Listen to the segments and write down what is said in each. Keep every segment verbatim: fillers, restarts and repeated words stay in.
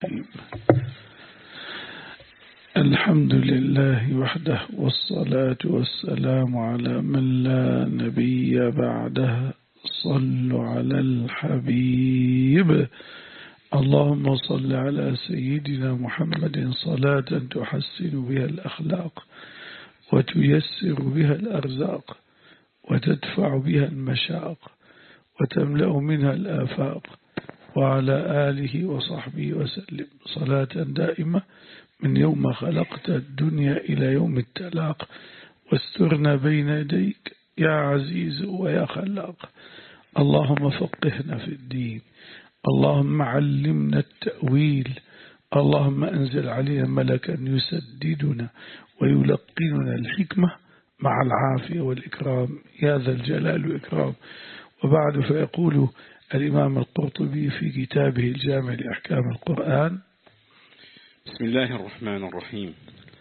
الحمد لله وحده، والصلاة والسلام على من لا نبي بعده. صلوا على الحبيب. اللهم صل على سيدنا محمد صلاة تحسن بها الأخلاق وتيسر بها الأرزاق وتدفع بها المشاق وتملأ منها الآفاق، وعلى آله وصحبه وسلم صلاة دائمة من يوم خلقت الدنيا إلى يوم التلاق. واسترنا بين يديك يا عزيز ويا خلاق. اللهم فقهنا في الدين، اللهم علمنا التأويل، اللهم أنزل علينا ملكا يسددنا ويلقننا الحكمة مع العافية والإكرام يا ذا الجلال والإكرام. وبعد، فيقول الإمام القرطبي في كتابه الجامع لأحكام القرآن: بسم الله الرحمن الرحيم.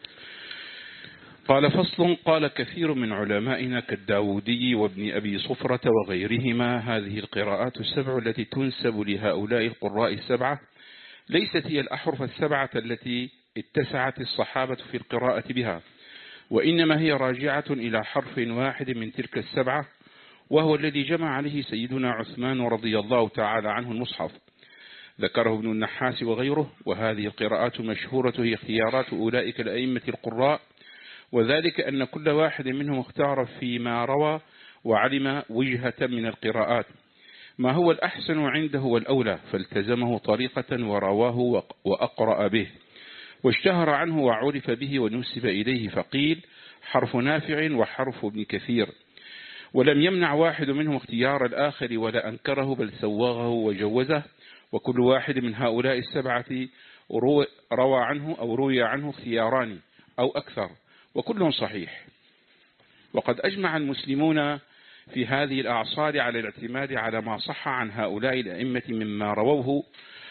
قال: فصل. قال كثير من علمائنا كالداودي وابن أبي صفرة وغيرهما: هذه القراءات السبع التي تنسب لهؤلاء القراء السبعة ليست هي الأحرف السبعة التي اتسعت الصحابة في القراءة بها، وإنما هي راجعة إلى حرف واحد من تلك السبعة، وهو الذي جمع عليه سيدنا عثمان رضي الله تعالى عنه المصحف. ذكره ابن النحاس وغيره. وهذه القراءات المشهورة هي اختيارات أولئك الأئمة القراء، وذلك أن كل واحد منهم اختار فيما روى وعلم وجهة من القراءات ما هو الأحسن عنده والأولى، فالتزمه طريقة ورواه وأقرأ به، واشتهر عنه وعرف به ونسب إليه، فقيل حرف نافع وحرف ابن كثير. ولم يمنع واحد منهم اختيار الآخر ولا أنكره، بل سوغه وجوزه. وكل واحد من هؤلاء السبعة روى عنه أو روي عنه اختياران أو أكثر، وكل صحيح. وقد أجمع المسلمون في هذه الأعصار على الاعتماد على ما صح عن هؤلاء الأئمة مما رووه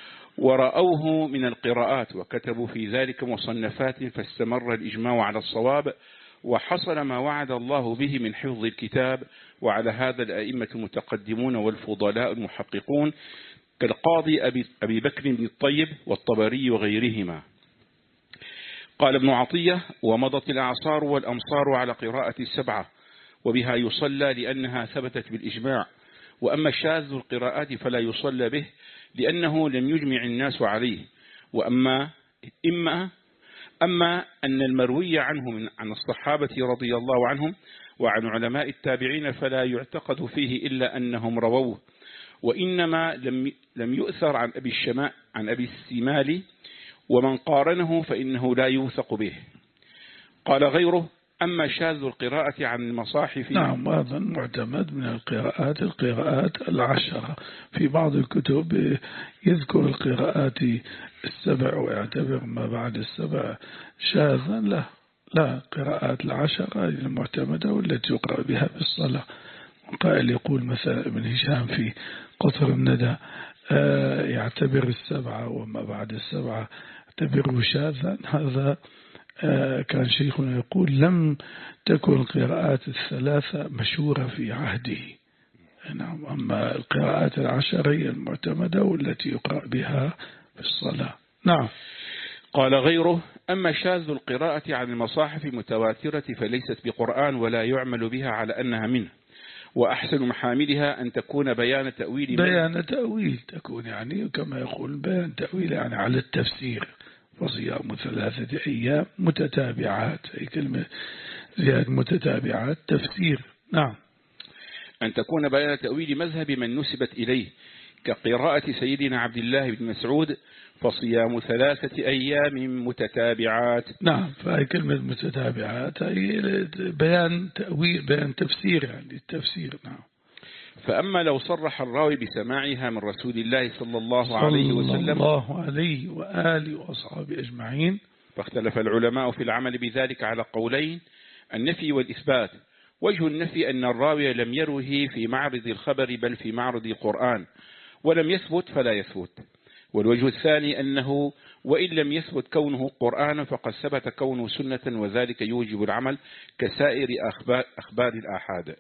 ورأوه من القراءات، وكتبوا في ذلك مصنفات، فاستمر الإجماع على الصواب، وحصل ما وعد الله به من حفظ الكتاب. وعلى هذا الأئمة المتقدمون والفضلاء المحققون كالقاضي أبي, أبي بكر بن الطيب والطبري وغيرهما. قال ابن عطية: ومضت الأعصار والأمصار على قراءة السبعة، وبها يصلى لأنها ثبتت بالإجماع. وأما شاذ القراءات فلا يصلى به لأنه لم يجمع الناس عليه. وأما إما أما أن المروي عنه من عن الصحابة رضي الله عنهم وعن علماء التابعين فلا يعتقد فيه إلا أنهم رووه، وإنما لم لم يؤثر عن أبي الشماء عن أبي السمالي، ومن قارنه فإنه لا يوثق به. قال غيره: أما شاذ القراءة عن المصاحف. نعم، هذا معتمد من القراءات القراءات العشرة. في بعض الكتب يذكر القراءات السبع ويعتبر ما بعد السبع شاذا. لا لا قراءات العشرة المعتمدة والتي يقرأ بها في الصلاة. قائل يقول مثلا ابن هشام في قطر الندى يعتبر السبعة وما بعد السبعة يعتبره شاذا. هذا كان شيخنا يقول: لم تكن القراءات الثلاثة مشهورة في عهده. نعم. أما القراءات العشرية المعتمدة والتي يقرأ بها في الصلاة. نعم. قال غيره: أما شاذ القراءة عن المصاحف المتواترة فليست بقرآن ولا يعمل بها على أنها منه، وأحسن محاملها أن تكون بيان تأويل بيان تأويل تكون يعني كما يقول بيان تأويل يعني على التفسير. وصيام ثلاثة أيام متتابعات، أي كلمة زيادة متتابعات تفسير. نعم. أن تكون بيان تأويل مذهب من نسبت إليه، كقراءة سيدنا عبد الله بن مسعود: فصيام ثلاثة أيام متتابعات. نعم. فهي كلمة متتابعات هي بيان تأويل بيان تفسير يعني التفسير. نعم. فأما لو صرح الراوي بسماعها من رسول الله صلى الله عليه وسلم صلى الله عليه وآله وأصحابه أجمعين، فاختلف العلماء في العمل بذلك على قولين: النفي والإثبات. وجه النفي أن الراوي لم يروه في معرض الخبر بل في معرض القرآن، ولم يثبت فلا يثبت. والوجه الثاني أنه وإن لم يثبت كونه قرآن فقد ثبت كونه سنة، وذلك يوجب العمل كسائر أخبار, أخبار الآحاد.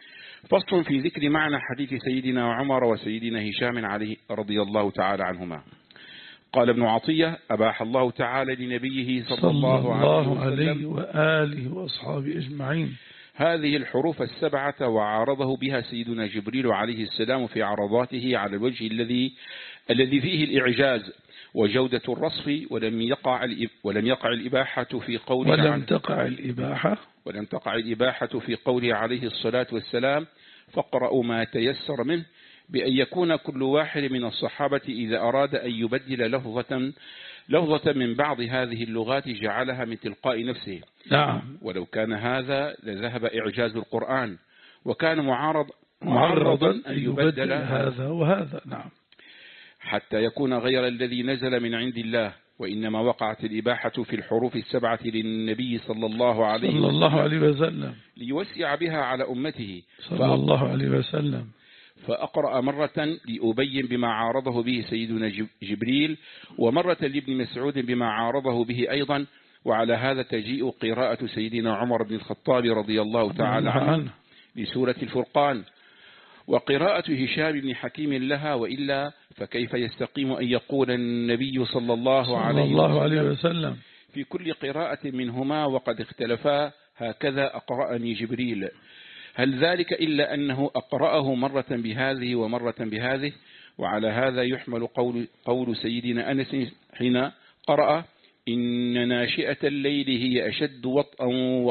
فصل في ذكر معنى حديث سيدنا عمر وسيدنا هشام عليه رضي الله تعالى عنهما. قال ابن عطية: أباح الله تعالى لنبيه صلى, صلى الله, الله عليه, عليه وآله وأصحابه أجمعين هذه الحروف السبعة، وعارضه بها سيدنا جبريل عليه السلام في عرضاته على الوجه الذي الذي فيه الإعجاز وجودة الرصف، ولم يقع ولم يقع الإباحة في قوله ولم تقع الإباحة ولم تقع الإباحة في قوله عليه الصلاة والسلام: فاقرأوا ما تيسر منه، بأن يكون كل واحد من الصحابة إذا أراد أن يبدل لفظة لفظة من بعض هذه اللغات جعلها من تلقاء نفسه. نعم. ولو كان هذا لذهب إعجاز القرآن، وكان معارض معرضا أن يبدل هذا وهذا. نعم. حتى يكون غير الذي نزل من عند الله. وإنما وقعت الإباحة في الحروف السبعة للنبي صلى الله عليه صلى الله عليه وسلم ليوسع بها على أمته صلى الله عليه وسلم. فأقرأ مرة لأبين بما عارضه به سيدنا جبريل، ومرة لابن مسعود بما عارضه به أيضا. وعلى هذا تجيء قراءة سيدنا عمر بن الخطاب رضي الله تعالى عنه لسورة الفرقان، وقراءة هشام بن حكيم لها. وإلا فكيف يستقيم أن يقول النبي صلى الله عليه, صلى الله عليه وسلم في كل قراءة منهما وقد اختلفا: هكذا أقرأني جبريل؟ هل ذلك إلا أنه أقرأه مرة بهذه ومرة بهذه؟ وعلى هذا يحمل قول, قول سيدنا أنس حين قرأ: إن ناشئة الليل هي أشد وطئا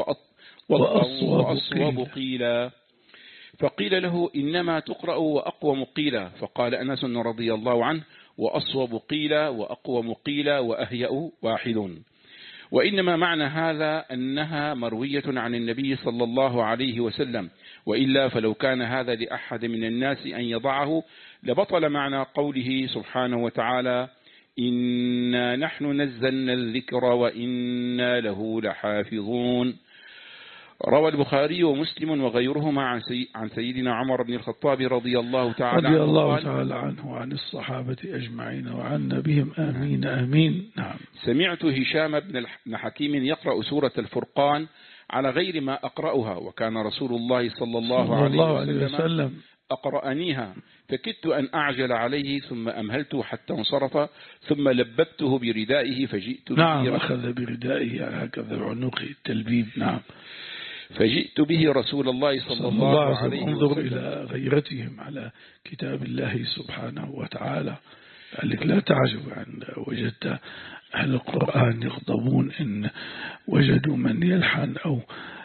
وأصوب قيلا. فقيل له: إنما تقرأ وأقوم قيلا. فقال أنس رضي الله عنه: وأصوب قيلا وأقوم قيلا وأهيأ واحد. وإنما معنى هذا أنها مروية عن النبي صلى الله عليه وسلم، وإلا فلو كان هذا لأحد من الناس أن يضعه لبطل معنى قوله سبحانه وتعالى: إنا نحن نزلنا الذكر وإنا له لحافظون. روى البخاري ومسلم وغيرهما عن, سي... عن سيدنا عمر بن الخطاب رضي الله تعالى رضي الله تعالى عنه وعن الصحابة أجمعين وعن بهم آمين آمين. نعم. سمعت هشام بن حكيم يقرأ سورة الفرقان على غير ما أقرأها، وكان رسول الله صلى الله, صلى الله عليه وسلم, وسلم أقرأنيها، فكدت أن أعجل عليه ثم أمهلت حتى انصرف، ثم لببته بردائه فجئت به. نعم. أخذ بردائه هكذا عنقه التلبيب. نعم. فجئت به رسول الله صلى, صلى الله عليه وسلم. انظر إلى غيرتهم على كتاب الله سبحانه وتعالى، لذلك لا تعجب أن وجدت أهل القرآن يغضبون إن وجدوا من يلحن أو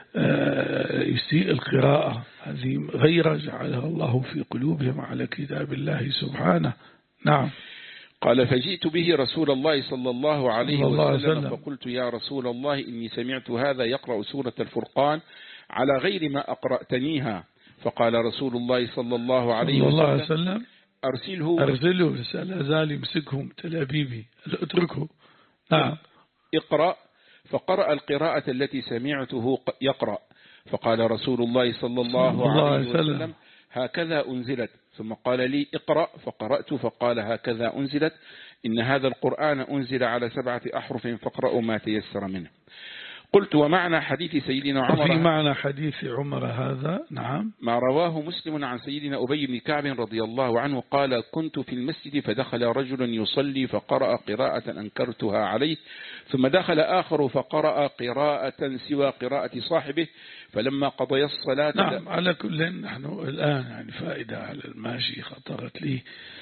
يسيء القراءة. هذه غيرة جعلها الله في قلوبهم على كتاب الله سبحانه. نعم. قال: فجئت به رسول الله صلى الله عليه وسلم, وسلم فقلت: يا رسول الله، إني سمعت هذا يقرأ سورة الفرقان على غير ما أقرأتنيها. فقال رسول الله صلى الله عليه صلى الله وسلم: وسلم أرسله أرسله لا زال يمسكهم تلابيبي، اتركه. نعم. اقرأ. فقرأ القراءة التي سمعته يقرأ. فقال رسول الله صلى الله عليه وسلم: هكذا أنزلت. ثم قال لي: اقرأ. فقرأت فقال: هكذا أنزلت. إن هذا القرآن أنزل على سبعة أحرف فاقرأوا ما تيسر منه. قلت: ومعنى حديث سيدنا عمر؟ في معنى حديث عمر هذا. نعم. ما رواه مسلم عن سيدنا أبي بن كعب رضي الله عنه قال: كنت في المسجد فدخل رجل يصلي فقرأ قراءة أنكرتها عليه، ثم دخل آخر فقرأ قراءة سوى قراءة صاحبه، فلما قضي الصلاة. نعم. على كل نحن الآن يعني فائدة على الماشي خطرت لي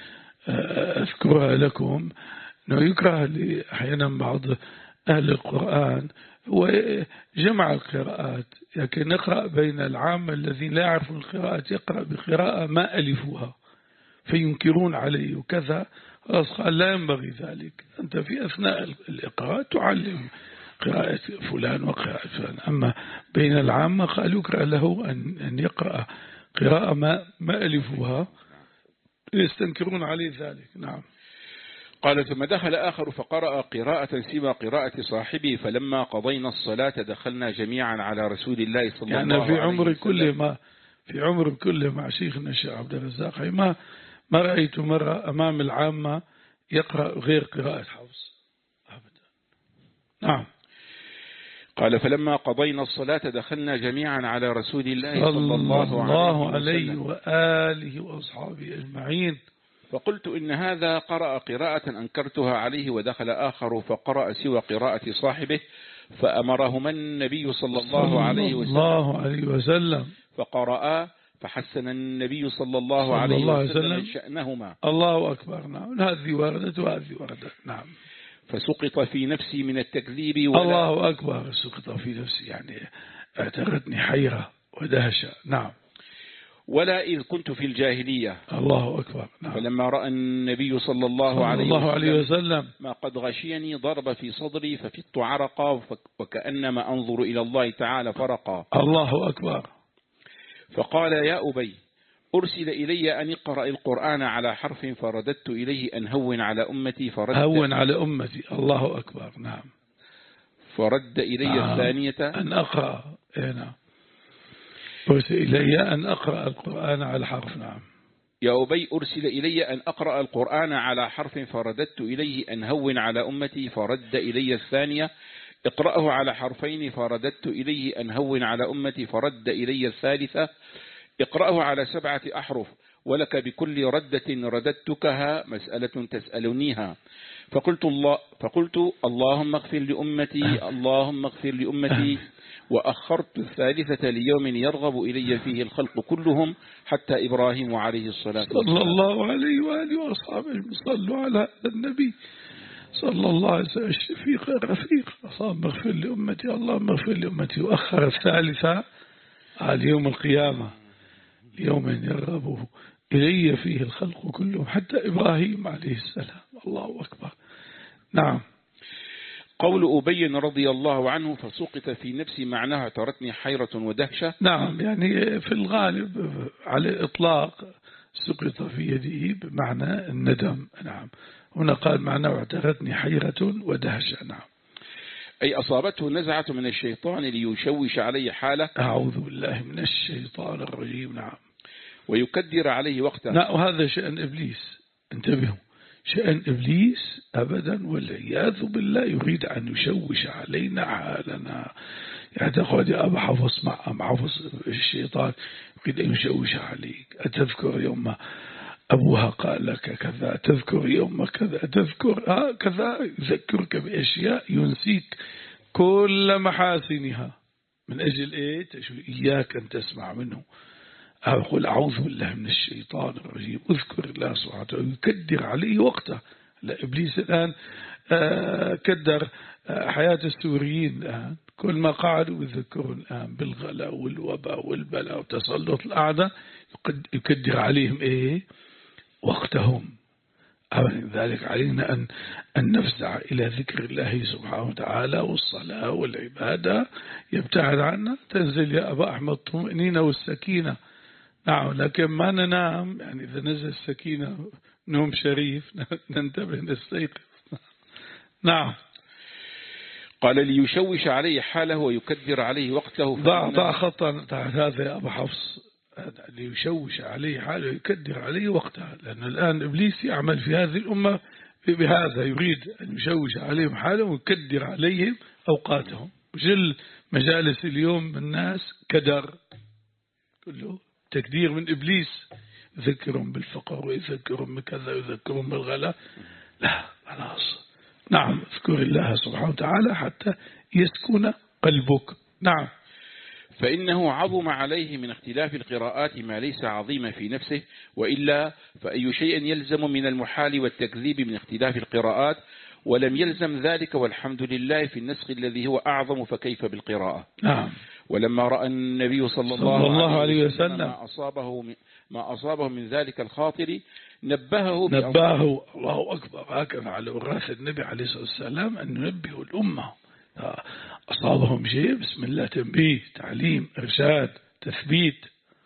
أذكرها لكم، أنه يكره أحيانا بعض أهل القرآن وجمع القراءات، لكن نقرأ بين العامة الذين لا يعرفون القراءات يقرأ بقراءة ما ألفوها فينكرون عليه وكذا. قال: لا ينبغي ذلك، أنت في أثناء الإقراء تعلم قراءة فلان وقراءة فلان. أما بين العامة قال يكره له أن يقرأ قراءة ما ما ألفوها يستنكرون عليه ذلك. نعم. قال: ثم دخل آخر فقرأ قراءة سوى قراءة صاحبه، فلما قضينا الصلاة دخلنا جميعا على رسول الله صلى يعني الله عليه وسلم. يعني في عمر كل ما في عمر كل مع شيخنا الشيخ عبد الرزاق ما ما رأيت مرة أمام العامة يقرأ غير قراءة حفص أبدا. نعم. قال: فلما قضينا الصلاة دخلنا جميعا على رسول الله صلى الله, الله عليه, عليه وآله وأصحابه أجمعين. فقلت إن هذا قرأ قراءة أنكرتها عليه، ودخل آخر فقرأ سوى قراءة صاحبه، فأمرهما النبي صلى الله عليه وسلم, الله عليه وسلم فقرأ فحسن النبي صلى الله صلى عليه الله وسلم وسلم شأنهما. الله أكبر. نعم، هذه وردت وهذه وردت. نعم. فسقط في نفسي من التكذيب ولا الله أكبر. سقط في نفسي يعني اعتقدني حيرة ودهشة. نعم. ولا إذ كنت في الجاهلية. الله أكبر. نعم. فلما رأى النبي صلى الله, صلى عليه, الله وسلم عليه وسلم ما قد غشيني ضرب في صدري ففدت عرقا وكأنما أنظر إلى الله تعالى فرقا. الله أكبر. فقال يا أبي أرسل إلي أن اقرأ القرآن على حرف، فرددت إليه أن هون على أمتي فرد هون على أمتي. الله أكبر. نعم. فرد إلي نعم. الثانية أن أقرأ. إيه نعم. أرسل إلي أن أقرأ القرآن على حرف. نعم. يا أبي أرسل إلي أن أقرأ القرآن على حرف، فرددت إليه أن هون على أمتي فرد إلي الثانية. اقرأه على حرفين، فرددت إليه أن هون على أمتي فرد إلي الثالثة. اقرأه على سبعة أحرف، ولك بكل ردة رددتكها مسألة تسألنيها. فقلت, الله فقلت اللهم اغفر لأمتي اللهم اغفر لأمتي، وأخرت الثالثة ليوم يرغب إلي فيه الخلق كلهم، حتى إبراهيم عليه الصلاة والسلام. صلى الله عليه وآله وأصحابه صلوا على النبي صلى الله عليه وسلم الشفيق الرفيق. اللهم اغفر لأمتي اللهم اغفر لأمتي. وأخر الثالثة على يوم القيامة، يوم يرغب إلي فيه الخلق كلهم، حتى إبراهيم عليه السلام. الله أكبر. نعم. قول أبي رضي الله عنه فسقط في نفسي معناها اعترتني حيرة ودهشة. نعم، يعني في الغالب على الإطلاق سقط في يده بمعنى الندم. نعم. هنا قال معناه اعترتني حيرة ودهشة. نعم. أي أصابته نزعة من الشيطان ليشوش عليه حاله. أعوذ بالله من الشيطان الرجيم. نعم. ويكدر عليه وقته. لا، وهذا شأن إبليس. انتبهوا، شأن إبليس أبدا والعياذ بالله يريد أن يشوش علينا حالنا. يعني تقول يا أبا حفص مع أم حفص الشيطان يريد أن يشوش عليك. أتذكر يوم أبوها قال لك كذا، تذكر يوم كذا، تذكر آه كذا، يذكرك بأشياء ينسيك كل محاسنها من أجل إيه؟ إياك أن تسمع منه. أقول أعوذ بالله من الشيطان الرجيم، أذكر الله سبحانه وتعالى، يكدر عليه وقته. لا، إبليس الآن آه كدر آه حياة السوريين الآن، كل ما قعدوا يذكرون الآن بالغلاء والوباء والبلاء وتسلط الأعداء، يكدر عليهم إيه؟ وقتهم. أولا ذلك علينا أن, أن نفزع إلى ذكر الله سبحانه وتعالى والصلاة والعبادة، يبتعد عنا تنزل يا أبا أحمد الطمأنينة والسكينة. نعم، لكن ما ننام، يعني إذا نزل السكينة نوم شريف ننتبه نستيقظ. نعم. قال ليشوش عليه حاله ويكدر عليه وقته. ضع ضع خطا تحت هذا يا أبا حفص، ليشوش عليه حاله ويكدر عليه وقتها، لأن الآن إبليس يعمل في هذه الأمة بهذا، يريد أن يشوش عليهم حاله ويكدر عليهم أوقاتهم. وجل مجالس اليوم الناس كدر، كله تكدير من إبليس، يذكرهم بالفقر ويذكرهم بكذا ويذكرهم بالغلا. لا، خلاص. نعم، اذكر الله سبحانه وتعالى حتى يسكن قلبك. نعم. فإنه عظم عليه من اختلاف القراءات ما ليس عظيما في نفسه، وإلا فأي شيء يلزم من المحال والتكذيب من اختلاف القراءات، ولم يلزم ذلك والحمد لله في النسخ الذي هو أعظم، فكيف بالقراءة. نعم. ولما رأى النبي صلى الله, صلى الله عليه, عليه وسلم, وسلم ما أصابه, ما أصابه من ذلك الخاطر نبهه نبهه الله أكبر. هكذا على وراث النبي عليه الصلاة والسلام أن ينبه الأمة. أصابهم شيء بسم الله، تنبيه، تعليم، إرشاد، تثبيت.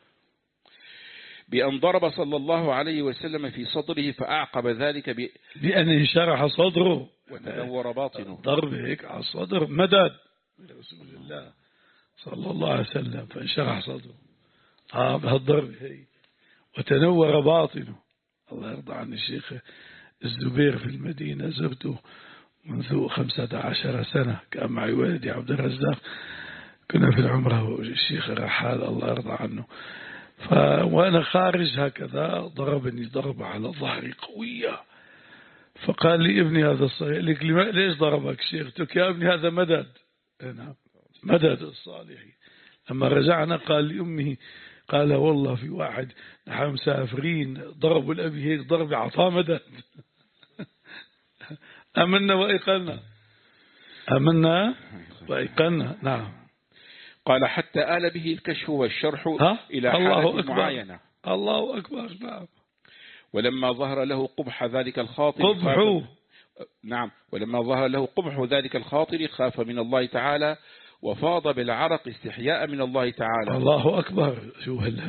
بأن ضرب صلى الله عليه وسلم في صدره، فأعقب ذلك ب... بأن انشرح صدره وتنور باطنه. ضرب هيك على الصدر مدد رسول الله صلى الله عليه وسلم، فانشرح صدره آه بهالضرب هي، وتنور باطنه. الله يرضى عن الشيخ الزبير في المدينة، زرته منذ خمسة عشر سنة، كان معي والدي عبد الرزاق، كنا في العمرة والشيخ رحال الله يرضى عنه، ف... وأنا خارج هكذا ضربني ضربة على ظهري قوية. فقال لي ابني هذا الصغير، ليش ضربك شيخ؟ قلت يا ابني هذا مدد. نعم مدد الصالحي. لما رجعنا قال لي أمي، قال والله في واحد نحن مسافرين ضربوا الأبي هيك ضربة عطاه مدد. أمنا وإيقنا، أمنا وإيقنا. نعم. قال حتى آل به الكشف والشرح إلى حالة معينة. الله أكبر. نعم. ولما ظهر له قبح ذلك الخاطر قبح نعم ولما ظهر له قبح ذلك الخاطر خاف من الله تعالى وفاض بالعرق استحياء من الله تعالى. الله أكبر. شو هلا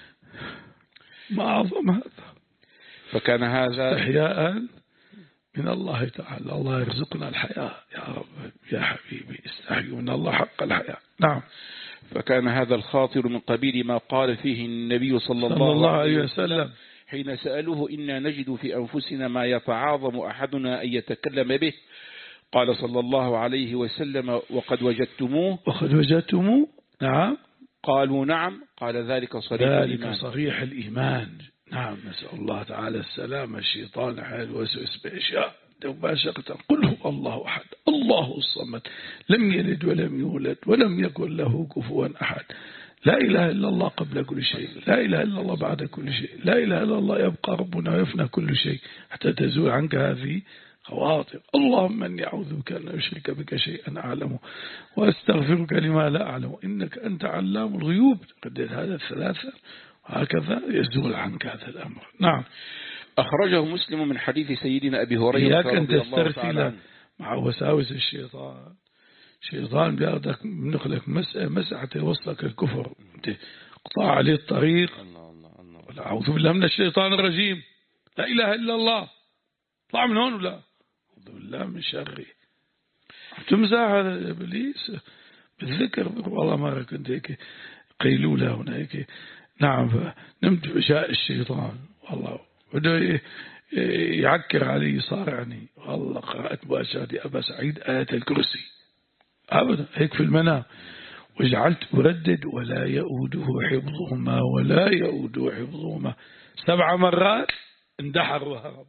ما أعظم هذا. فكان هذا استحياء من الله تعالى. الله يرزقنا الحياة يا رب يا حبيبي، استحيوا من الله حق الحياة. نعم. فكان هذا الخاطر من قبيل ما قال فيه النبي صلى الله, صلى الله عليه وسلم, وسلم حين سألوه إنا نجد في أنفسنا ما يتعاظم أحدنا أن يتكلم به، قال صلى الله عليه وسلم وقد وجدتموه وقد وجدتموه. نعم. قالوا نعم. قال ذلك صريح ذلك الإيمان. صريح الإيمان. نعم. نسأل الله تعالى السلامة. الشيطان حال وسوس بأشياء مباشرة. قل هو الله أحد الله الصمد لم يلد ولم يولد ولم يكن له كفوا أحد. لا إله إلا الله قبل كل شيء، لا إله إلا الله بعد كل شيء، لا إله إلا الله يبقى ربنا ويفنى كل شيء حتى تزول عنك هذه خواطر. اللهم أني أعوذ بك أن أشرك بك شيئا أعلمه وأستغفرك لما لا أعلم إنك أنت علام الغيوب. قدر هذا الثلاثة وهكذا يزول عنك هذا الأمر. نعم. أخرجه مسلم من حديث سيدنا أبي هريرة إياك أن تسترسل مع وساوس الشيطان. شيطان بياخدك منخلك مسألة مسألة يوصلك الكفر، انت قطع عليه الطريق. ولا أعوذ بالله من الشيطان الرجيم، لا إله إلا الله، طلع من هون. ولا أعوذ بالله من شره. تمزح على إبليس بالذكر. والله ما كنت هيك قيلولة هنا هيك. نعم. نمت بشاء الشيطان والله بده يعكر علي يصارعني. والله قرأت بأشهد أبا سعيد آية الكرسي أبدا هيك في المنام، وجعلت أردد ولا يؤوده حفظهما ولا يؤوده حفظهما سبع مرات. اندحر وهرب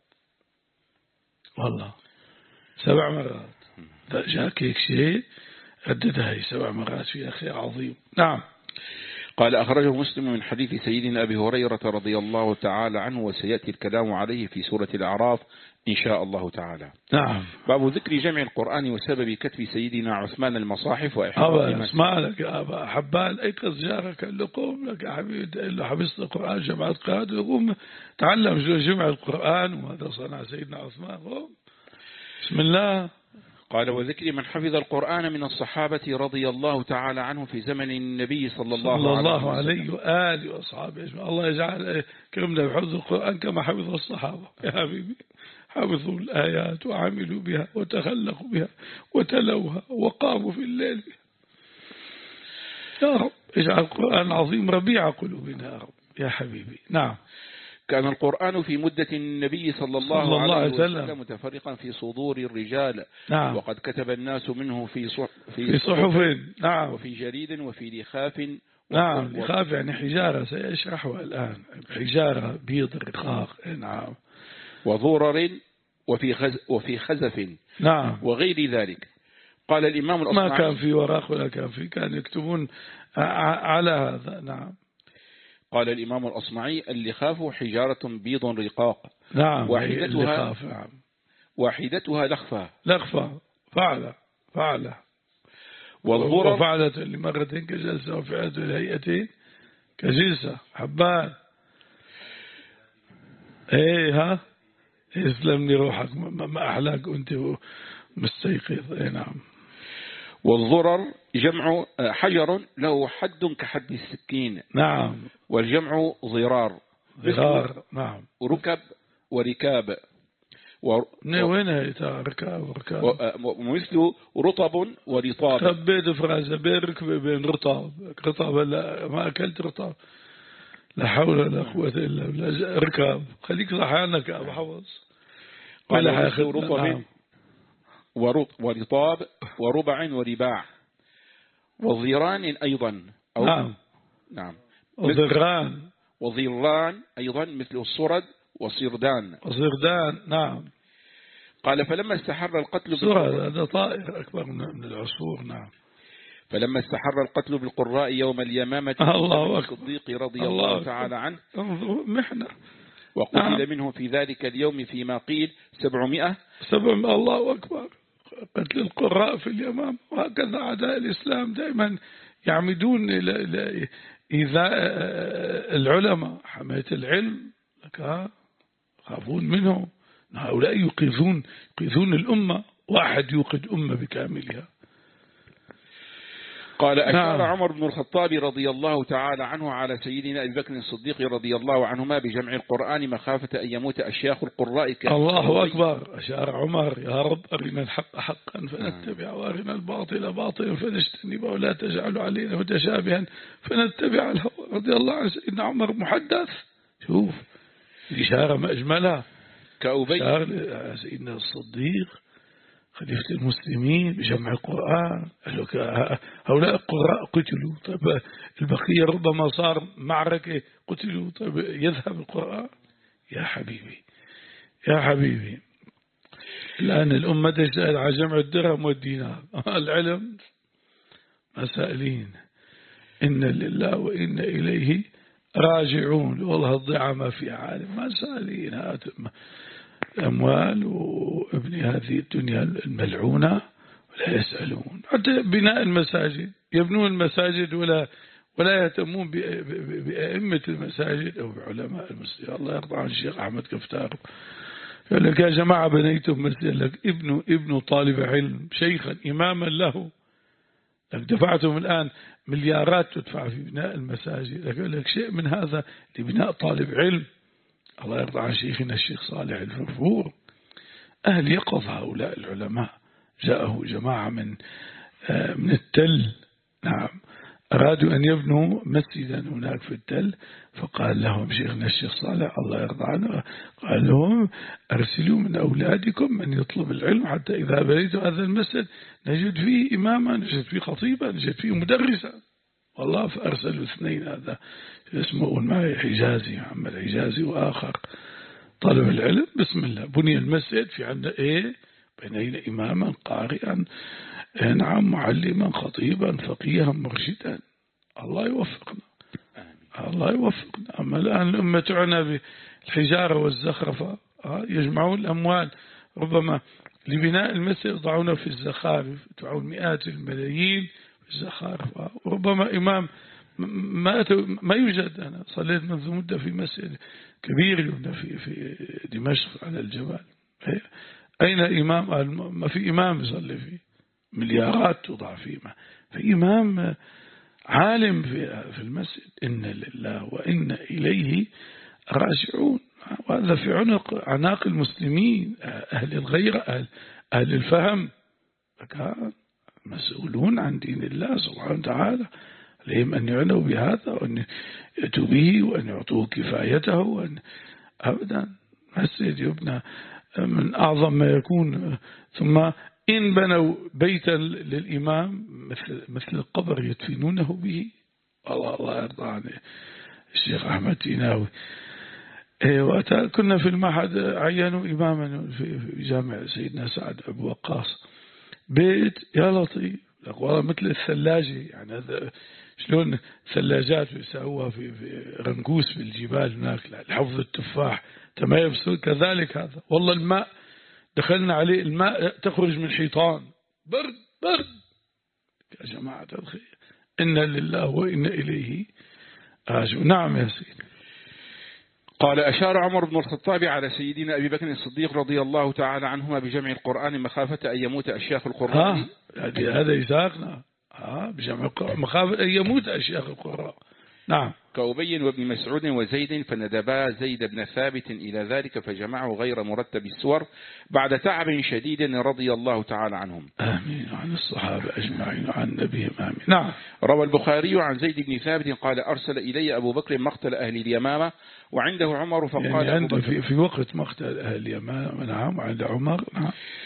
والله سبع مرات. جاك هيك شيء رددها هي سبع مرات في أخي عظيم. نعم. قال أخرجه مسلم من حديث سيدنا أبي هريرة رضي الله تعالى عنه، وسيأتي الكلام عليه في سورة الأعراف إن شاء الله تعالى. نعم. باب ذكر جمع القرآن وسبب كتب سيدنا عثمان المصاحف وإحفاظها. أبا اسمع لك يا أبا حبان أيقظ جارك اللي قوم لك يا حبيبي اللي حفظت القرآن جمعت قرآن يقوم تعلم جمع القرآن، وهذا صنع سيدنا عثمان. قوم بسم الله. قال وذكر من حفظ القرآن من الصحابة رضي الله تعالى عنه في زمن النبي صلى الله, صلى الله عليه وآله وأصحابه. الله يجعل كرمنا بحفظ القرآن كما حفظ الصحابة يا حبيبي. حفظوا الآيات وعملوا بها وتخلقوا بها وتلوها وقاموا في الليل بها. يا رب اجعل القرآن العظيم ربيع قلوبنا يا رب يا حبيبي. نعم. كان القرآن في مدة النبي صلى الله, صلى الله عليه وسلم, وسلم متفرقا في صدور الرجال. نعم. وقد كتب الناس منه في صحف, في صحف. نعم. وفي جريد وفي لخاف. نعم. لخاف يعني حجارة سيشرحها الآن. حجارة بيض رقاق. نعم. وضرر وفي خز وفي خزف. نعم. وغير ذلك. قال الإمام الأصمعي ما كان في ورق ولا كان في، كان يكتبون على هذا. نعم. قال الإمام الأصمعي اللخاف حجارة بيض رقاق. نعم. واحدتها نعم. واحدتها لخفة لخفة فعلة فعلة. والغرر وفعلة لمرتين كجلسة وفعلة الهيئتين كجلسة. حبان ايه ها يسلمني روحك ما أحلاك أنت مستيقظ. ايه نعم. والضرر جمع حجر له حد كحد السكين. نعم. والجمع ضرار. ضرار. نعم. ركب وركاب. و... وين هي ركاب وركاب. ومثل رطب ورطاب. ربيت فرازة بين ركبة بين رطاب. رطاب لا ما أكلت رطاب. لا حول ولا قوة إلا بالله. ركاب خليك صحيانك يا أبو حفظ. ولا مثل رطب. نعم. ورطاب وربع ورباع وظيران أيضا. أو نعم. نعم. وضران وظلان أيضا مثل الصرد وصردان وصردان. نعم. قال فلما استحر القتل صرد هذا طائر أكبر من العصفور. نعم. فلما استحر القتل بالقراء يوم اليمامة الله الصديق رضي الله, الله تعالى عنه محنة، وقتل نعم. منه في ذلك اليوم فيما قيل سبعمائة سبعمائة. الله أكبر. قتل القراء في اليمامة. وهكذا أعداء الإسلام دائما يعمدون إلى إيذاء العلماء، حماية العلم، خافون منهم. هؤلاء يقيذون يقيذون الأمة. واحد يوقد أمة بكاملها. قال أشار نعم. عمر بن الخطاب رضي الله تعالى عنه على سيدنا أبي بكر الصديق رضي الله عنهما بجمع القرآن مخافة أن يموت أشياخ القراء. الله أكبر. أشار عمر يا رب أرنا الحق حقا فنتبع وأرنا الباطل باطلا فنجتنبه ولا تجعل علينا متشابها فنتبع الهوى. رضي الله عن سيدنا عمر محدث. شوف الإشارة ما أجملها. كأبي سيدنا الصديق خليفة المسلمين بجمع القرآن. هؤلاء القراء قتلوا. طيب البقية ربما صار معركة قتلوا. طيب يذهب القرآن؟ يا حبيبي يا حبيبي الآن الأمة تجتهد على جمع الدرهم والدينار. العلم مسائلين. إن لله وإن إليه راجعون. والله الضيعة ما في عالم مسائلين. هاتم الأموال وابن هذه الدنيا الملعونة ولا يسألون. حتى بناء المساجد يبنون المساجد ولا ولا يهتمون بأئمة المساجد أو بعلماء المسجد. الله يرضى عن الشيخ أحمد كفتار يقول لك يا جماعة بنيتم مسجد لك ابن ابن طالب علم شيخا إماما له. لك دفعتم الآن مليارات تدفع في بناء المساجد. لك يقول لك شيء من هذا لبناء طالب علم. الله يرضى عن شيخنا الشيخ صالح الفرفور. أهل يقظ هؤلاء العلماء. جاءه جماعة من من التل. نعم. أرادوا أن يبنوا مسجدا هناك في التل. فقال لهم شيخنا الشيخ صالح الله يرضى عنه قال لهم أرسلوا من أولادكم من يطلب العلم حتى إذا بنيتوا هذا المسجد نجد فيه إماما نجد فيه خطيبا نجد فيه مدرسا. والله فأرسلوا اثنين. هذا اسمه معي حجازي محمد حجازي وآخر طالب العلم. بسم الله بني المسجد في عندنا إيه بنينا إماما قارئا نعم معلما خطيبا فقيها مرشدا. الله يوفقنا. الله يوفقنا. أما الآن الأمة تعنى بالحجارة والزخرفة. يجمعون الأموال ربما لبناء المسجد يضعونه في الزخارف يدفعون مئات الملايين في الزخارف. وربما إمام ما ما يوجد. أنا صليت منذ مدة في مسجد كبير في في دمشق على الجبل. أين إمام؟ ما في إمام يصلي فيه. مليارات توضع فيه. في إمام عالم في في المسجد. إن لله وإن إليه راجعون. وهذا في عنق عناق المسلمين أهل الغيرة أهل, أهل الفهم. فكان مسؤولون عن دين الله سبحانه وتعالى. عليهم أن يعنوا بهذا وأن يأتوا به وأن يعطوه كفايته وأن أبدا مسجد يبنى من أعظم ما يكون. ثم إن بنوا بيتا للإمام مثل مثل القبر يدفنونه به. الله الله يرضى عن الشيخ أحمد تيناوي. كنا في المعهد عينوا إماما في جامع سيدنا سعد أبو وقاص. بيت يا لطيف والله مثل الثلاجة. يعني هذا شلون ثلاجات بيسووها في في رنقوس في الجبال هناك لحفظ التفاح تما يبسون كذلك. هذا والله الماء دخلنا عليه الماء تخرج من حيطان برد برد. يا جماعة الخير إن لله وإن إليه راجعون. نعم يا سيدي. قال أشار عمر بن الخطاب على سيدنا أبي بكر الصديق رضي الله تعالى عنهما بجمع القرآن مخافة أن يموت أشياخ القراء. هذا يساقنا بجمع القرآن مخافة أن يموت أشياخ القراء. نعم. كأبي وابن مسعود وزيد فندبا زيد بن ثابت إلى ذلك فجمعه غير مرتب السور بعد تعب شديد رضي الله تعالى عنهم. آمين. عن الصحابة أجمعين وعن نبيهم آمين. نعم. روى البخاري عن زيد بن ثابت قال أرسل إلي أبو بكر مقتل أهل اليمامة وعنده عمر فقال يعني أبو بكر في, في وقت مقتل أهل اليمامة. نعم. عند عمر. نعم.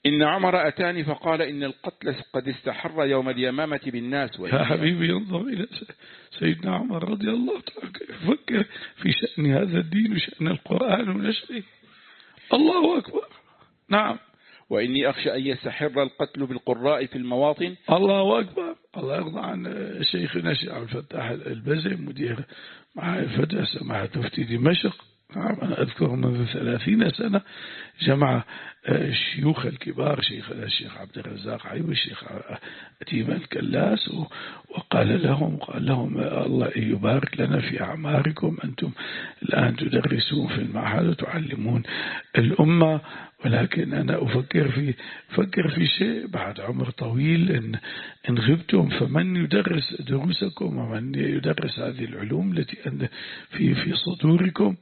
إن عمر أتاني فقال إن القتل قد استحر يوم اليمامة بالناس. يا حبيبي ينظر إلى سيدنا عمر رضي الله تعالى يفكر في شأن هذا الدين وشأن القرآن ونشره. الله أكبر. نعم. وإني أخشى أن يستحر القتل بالقراء في المواطن. الله أكبر. الله يرضى عن شيخنا الشيخ عبد الفتاح البزم مدير مع الفتوى سماحة مفتي دمشق. نعم. أنا أذكر منذ ثلاثين سنة جمع الشيوخ الكبار شيخنا الشيخ عبد الرزاق عيب والشيخ أتيم الكلاس وقال لهم قال لهم الله يبارك لنا في أعماركم. أنتم الآن تدرسون في المعهد وتعلمون الأمة، ولكن أنا أفكر في فكر في شيء بعد عمر طويل إن إن غبتم فمن يدرس دروسكم ومن يدرس هذه العلوم التي في في صدوركم.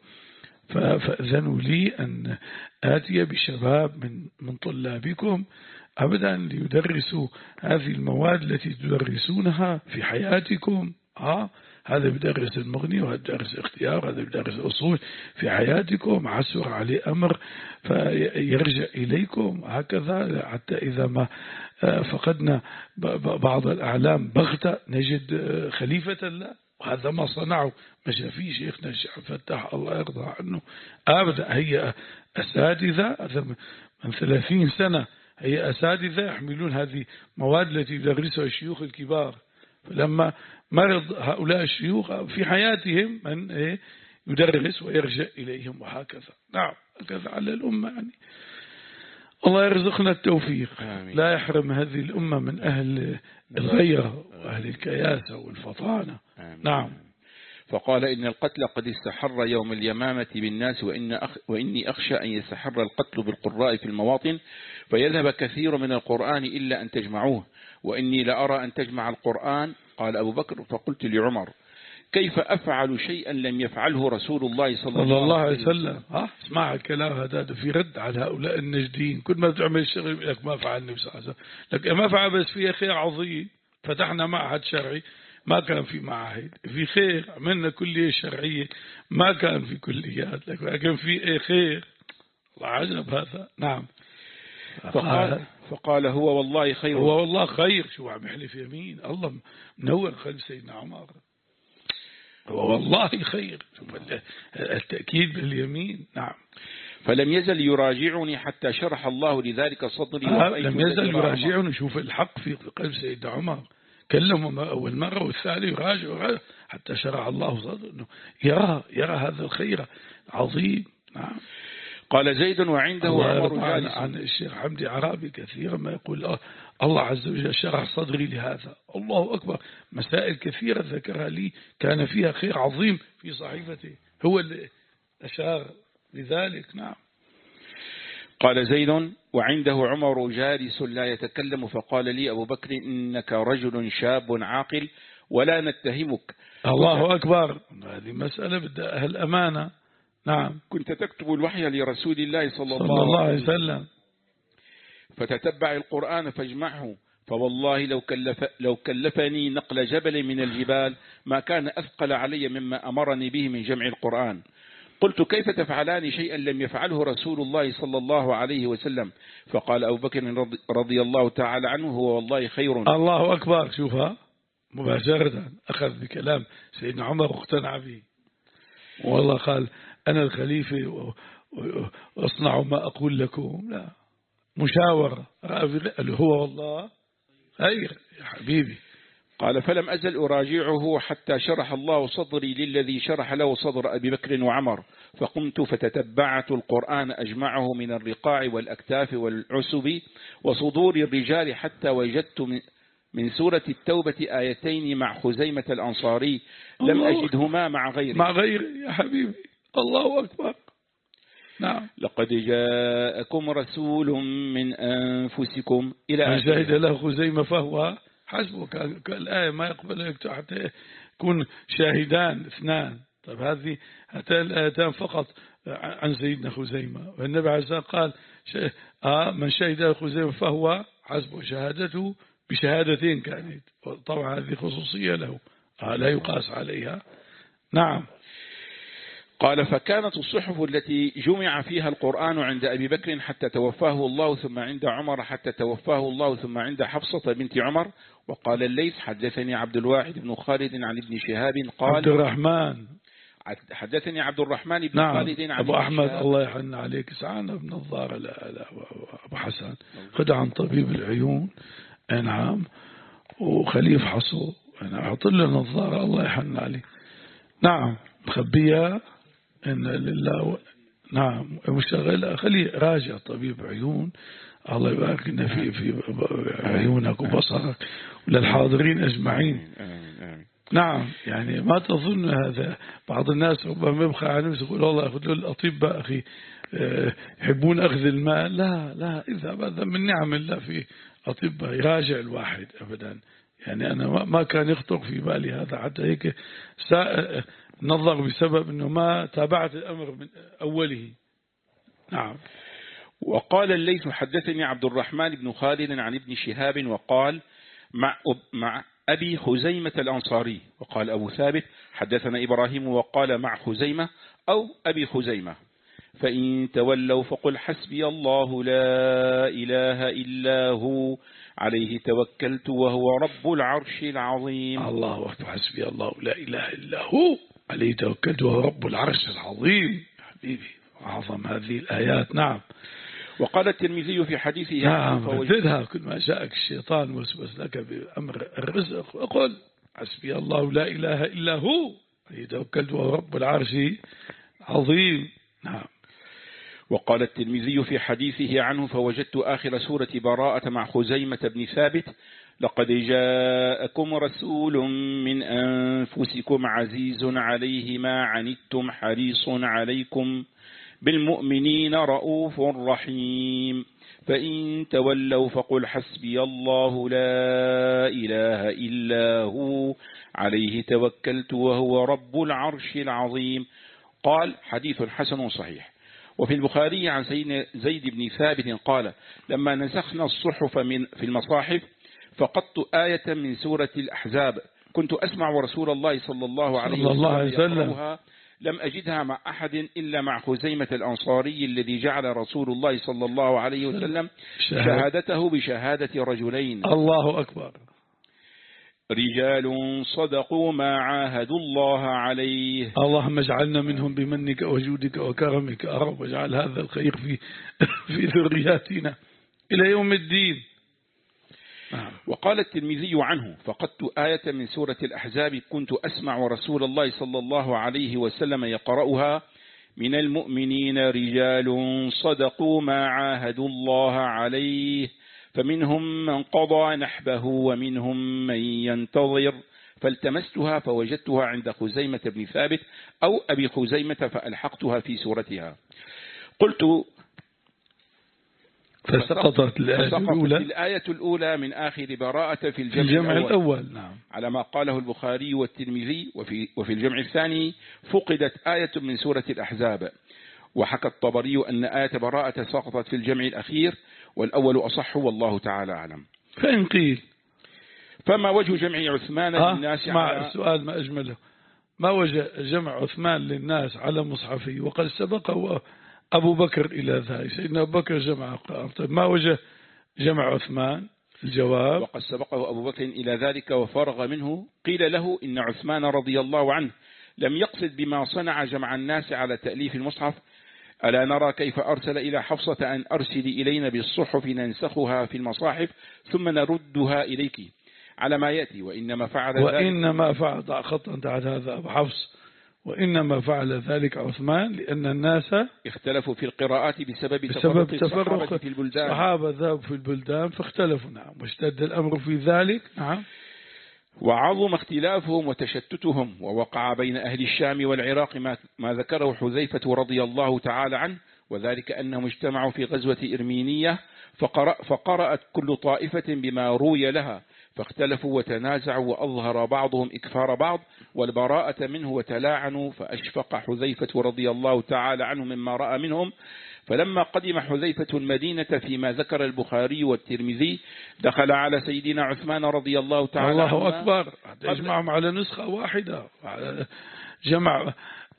فأذنوا لي أن آتي بشباب من من طلابكم أبدا ليدرسوا هذه المواد التي تدرسونها في حياتكم. آه هذا بدرس المغني وهذا بدرس اختيار وهذا بدرس أصول في حياتكم. عسر عليه أمر فيرجع إليكم هكذا حتى إذا ما فقدنا بعض الأعلام بغتة نجد خليفة الله. وهذا ما صنعوا مشى فيه شيخنا الشيخ فتح الله يرضى عنه أبدا. هي أساتذة من ثلاثين سنة هي أساتذة يحملون هذه مواد التي يدرسها الشيوخ الكبار. فلما مرض هؤلاء الشيوخ في حياتهم من يدرس ويرجع إليهم وهكذا. نعم هكذا على الأمة يعني. الله يرزقنا التوفيق. آمين. لا يحرم هذه الأمة من أهل الغيرة وأهل الكياسة والفطانة. آمين. نعم. فقال إن القتل قد استحر يوم اليمامة بالناس وإن أخ وإني أخشى أن يستحر القتل بالقراء في المواطن فيذهب كثير من القرآن إلا أن تجمعوه وإني لأرى أن تجمع القرآن. قال أبو بكر فقلت لعمر كيف أفعل شيئا لم يفعله رسول الله صلى الله عليه وسلم. ها اسمع الكلام هذا في رد على هؤلاء النجدين. كل ما تعمل شغل يقول لك ما فعل النبي صلى الله عليه وسلم. لك ما فعل بس فيه خير عظيم. فتحنا معهد شرعي ما كان في معاهد في خير. عملنا كلية شرعية ما كان في كليات لكن في ايه خير. الله عجب هذا. نعم. فقال, فقال هو والله خير. هو والله خير. شو عم يحلف يمين الله منور قلب سيدنا عمر. هو والله خير. التأكيد باليمين. نعم. فلم يزل يراجعني حتى شرح الله لذلك صدري. آه لم يزل يراجعني. شوف الحق في قلب سيدنا عمر. كلمه أول مرة والثاني يراجع حتى شرح الله صدره إنه يرى يرى هذا الخير عظيم. نعم. قال زيد وعنده عمر جالس. عن الشيخ حمدي عرابي كثيرا ما يقول الله عز وجل شرح صدري لهذا. الله أكبر. مسائل كثيرة ذكرها لي كان فيها خير عظيم في صحيفته هو اللي أشار لذلك. نعم. قال زيد وعنده عمر جالس لا يتكلم فقال لي أبو بكر إنك رجل شاب عاقل ولا نتهمك. الله أكبر. هذه مسألة بدها أهل أمانة. نعم. كنت تكتب الوحي لرسول الله صلى, صلى الله عليه وسلم فتتبع القرآن فاجمعه فوالله لو, كلف لو كلفني نقل جبل من الجبال ما كان أثقل علي مما أمرني به من جمع القرآن. قلت كيف تفعلان شيئا لم يفعله رسول الله صلى الله عليه وسلم. فقال أبو بكر رضي الله تعالى عنه هو والله خير. الله أكبر. شوفها مباشرة أخذ بكلام سيدنا عمر واقتنع به والله قال أنا الخليفة وأصنع ما أقول لكم. لا مشاورة. هو والله خير يا حبيبي. قال فلم أزل أراجعه حتى شرح الله صدري للذي شرح له صدر أبي بكر وعمر فقمت فتتبعت القرآن أجمعه من الرقاع والأكتاف والعسب وصدور الرجال حتى وجدت من من سورة التوبة آيتين مع خزيمة الأنصاري لم أجدهما مع غيره. مع غيره يا حبيبي. الله أكبر. نعم. لقد جاءكم رسول من أنفسكم إلى من شهد له خزيمة فهو حسبه. كالآية ما يقبل حتى يكون شاهدان اثنان. طيب هذه هاتان الآيتان فقط عن سيدنا خزيمة والنبي عليه الصلاة والسلام قال آه من شهد له خزيمة فهو حسبه. شهادته بشهادتين كانت. طبعا هذه خصوصية له آه لا يقاس عليها. نعم. قال فكانت الصحف التي جمع فيها القرآن عند أبي بكر حتى توفاه الله، ثم عند عمر حتى توفاه الله، ثم عند حفصة بنت عمر. وقال الليث حدثني عبد الواحد بن خالد عن ابن شهاب قال عبد الرحمن حدثني عبد الرحمن بن نعم. خالد عن أبو أحمد شهاب. الله يحن عليك سعانا بن الضارة. لا لا أبو حسن خد عن طبيب العيون نعم، وخليف حصو أنا أعطي له نظارة الله يحن عليه. نعم مخبية إن لله. نعم مشتغل خليه راجع طبيب عيون. الله يبارك لنا في في عيونك وبصرك وللحاضرين أجمعين. نعم يعني ما تظن هذا. بعض الناس ربما يبخى على نفسه يقول والله أخذ له الأطباء أخي يحبون أخذ المال. لا لا إذا هذا من نعم الله في أطباء يراجع الواحد أبدا. يعني أنا ما كان يخطر في بالي هذا حتى هيك نظر بسبب أنه ما تابعت الأمر من أوله. نعم. وقال الليث حدثني عبد الرحمن بن خالد عن ابن شهاب وقال مع مع أبي خزيمة الأنصاري. وقال أبو ثابت حدثنا إبراهيم وقال مع خزيمة أو أبي خزيمة. فإن تولوا فقل حسبي الله لا إله إلا هو عليه توكلت وهو رب العرش العظيم. الله أكبر. حسبي الله لا إله إلا هو عليه توكلت وهو رب العرش العظيم. حبيبي أعظم هذه الآيات. نعم. وقال الترمذي في حديثه نعم رددها كل ما جاءك الشيطان وسوس لك بأمر الرزق وقل حسبي الله لا إله إلا هو عليه توكلت وهو رب العرش العظيم. نعم. وقال الترمذي في حديثه عنه فوجدت آخر سورة براءة مع خزيمة بن ثابت لقد جاءكم رسول من أنفسكم عزيز عليه ما عنتم حريص عليكم بالمؤمنين رؤوف رحيم فإن تولوا فقل حسبي الله لا إله إلا هو عليه توكلت وهو رب العرش العظيم. قال حديث حسن صحيح. وفي البخاري عن سيدنا زيد بن ثابت قال لما نسخنا الصحف من في المصاحف فقدت آية من سورة الأحزاب كنت أسمع رسول الله صلى الله عليه وسلم يقرأها لم أجدها مع أحد إلا مع خزيمة الأنصاري الذي جعل رسول الله صلى الله عليه وسلم شهادته بشهادة رجلين. الله أكبر. رجال صدقوا ما عاهدوا الله عليه. اللهم اجعلنا منهم بمنك وجودك وكرمك يا رب، واجعل هذا الخير في في ذرياتنا إلى يوم الدين. وقال الترمذي عنه فقدت آية من سورة الأحزاب كنت أسمع رسول الله صلى الله عليه وسلم يقرأها من المؤمنين رجال صدقوا ما عاهدوا الله عليه فمنهم من قضى نحبه ومنهم من ينتظر فالتمستها فوجدتها عند خزيمة بن ثابت أو أبي خزيمة فألحقتها في سورتها. قلت فسقطت الآية الأولى الآية الأولى من آخر براءة في الجمع, الجمع الأول, الأول. نعم. على ما قاله البخاري والترمذي. وفي, وفي الجمع الثاني فقدت آية من سورة الأحزاب. وحكى الطبري أن آية براءة سقطت في الجمع الأخير والأول أصح والله تعالى أعلم. فإن قيل فما وجه جمع عثمان للناس مع على السؤال ما أجمله ما وجه جمع عثمان للناس على مصحفه وقد سبقه أبو بكر إلى ذلك. سيدنا أبو بكر جمع. طيب ما وجه جمع عثمان؟ الجواب وقد سبقه أبو بكر إلى ذلك وفرغ منه. قيل له إن عثمان رضي الله عنه لم يقصد بما صنع جمع الناس على تأليف المصحف. ألا نرى كيف أرسل إلى حفصة أن أرسلي إلينا بالصحف ننسخها في المصاحف ثم نردها إليك على ما يأتي. وإنما فعل وإنما فعل خطأ تحت هذا أبو حفص. وإنما فعل ذلك عثمان لأن الناس اختلفوا في القراءات بسبب, بسبب تفرق الصحابة في البلدان. الصحابة ذهبوا في البلدان فاختلفوا. نعم. واشتد الأمر في ذلك. نعم. وعظم اختلافهم وتشتتهم ووقع بين أهل الشام والعراق ما, ما ذكره حذيفة رضي الله تعالى عنه وذلك أنهم اجتمعوا في غزوة إرمينية فقرأ فقرأت كل طائفة بما روي لها فاختلفوا وتنازعوا وأظهر بعضهم إكفار بعض والبراءة منه وتلاعنوا فأشفق حذيفة رضي الله تعالى عنه مما رأى منهم. فلما قدم حذيفة المدينة فيما ذكر البخاري والترمذي دخل على سيدنا عثمان رضي الله تعالى عنه. الله أكبر. يجمعهم على نسخة واحدة. جمع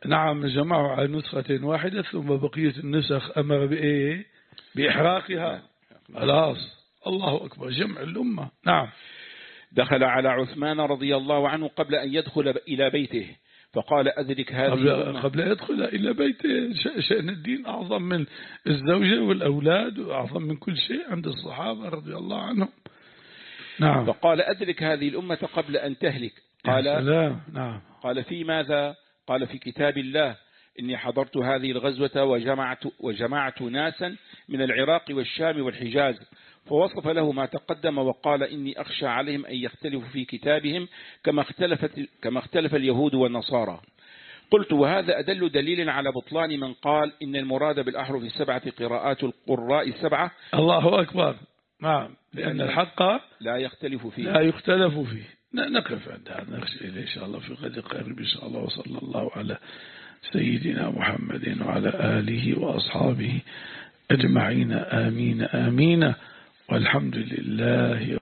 نعم جمعوا على نسخة واحدة ثم بقية النسخ أمر بإيه بإحراقها. خلاص الله أكبر جمع الأمة. نعم. دخل على عثمان رضي الله عنه قبل أن يدخل إلى بيته فقال أدرك هذه قبل, قبل أن يدخل إلى بيته. شأن الدين أعظم من الزوجة والأولاد وأعظم من كل شيء عند الصحابة رضي الله عنهم. نعم. فقال أدرك هذه الأمة قبل أن تهلك. قال سلام. نعم. قال في ماذا؟ قال في كتاب الله إني حضرت هذه الغزوة وجمعت, وجمعت ناسا من العراق والشام والحجاز، فوصف له ما تقدم وقال إني أخشى عليهم أن يختلفوا في كتابهم كما اختلفت كما اختلف اليهود والنصارى. قلت وهذا أدل دليل على بطلان من قال إن المراد بالأحرف السبعة قراءات القراء السبعة. الله أكبر. نعم. لأن الحق لا يختلف فيه لا يختلف فيه. نقف عند هذا نخشى إليه إن شاء الله في غد قريب إن شاء الله. وصلى الله على سيدنا محمد وعلى آله وأصحابه أجمعين. آمين آمين والحمد لله.